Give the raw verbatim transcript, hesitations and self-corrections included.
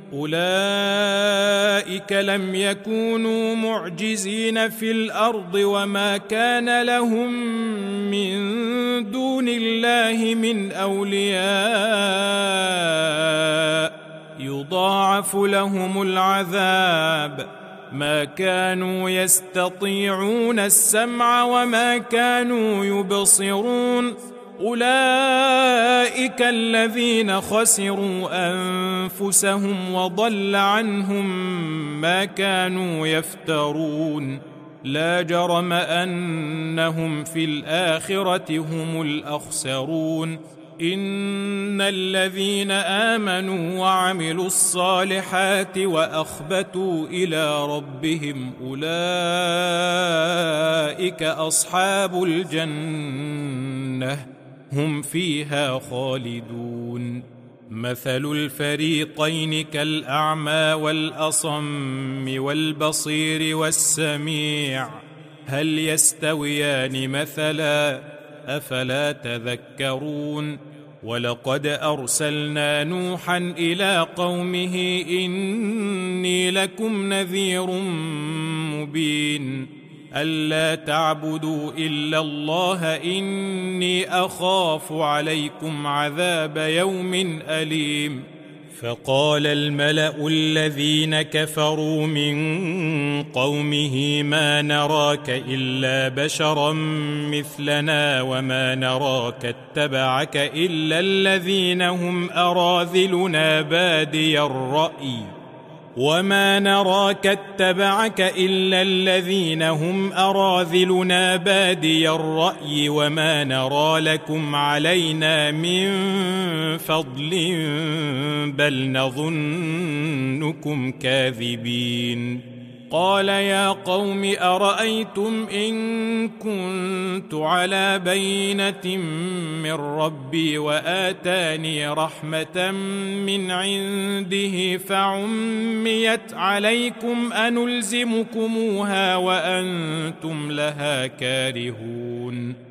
أولئك لم يكونوا معجزين في الأرض وما كان لهم من دون الله من أولياء يضاعف لهم العذاب ما كانوا يستطيعون السمع وما كانوا يبصرون أولئك الذين خسروا أنفسهم وضل عنهم ما كانوا يفترون لا جرم أنهم في الآخرة هم الأخسرون إن الذين آمنوا وعملوا الصالحات وأخبتوا إلى ربهم أولئك أصحاب الجنة هم فيها خالدون مثل الفريقين كالأعمى والأصم والبصير والسميع هل يستويان مثلا أفلا تذكرون ولقد أرسلنا نوحا إلى قومه إني لكم نذير مبين ألا تعبدوا إلا الله إني أخاف عليكم عذاب يوم أليم فقال الملأ الذين كفروا من قومه ما نراك إلا بشرا مثلنا وما نراك اتبعك إلا الذين هم أراذلنا بادي الرأي وما نراك اتبعك إلا الذين هم أراذلنا بادي الرأي وما نرى لكم علينا من فضل بل نظنكم كاذبين قال يا قوم أرأيتم إن كنت على بينة من ربي وآتاني رحمة من عنده فعميت عليكم أنلزمكموها وأنتم لها كارهون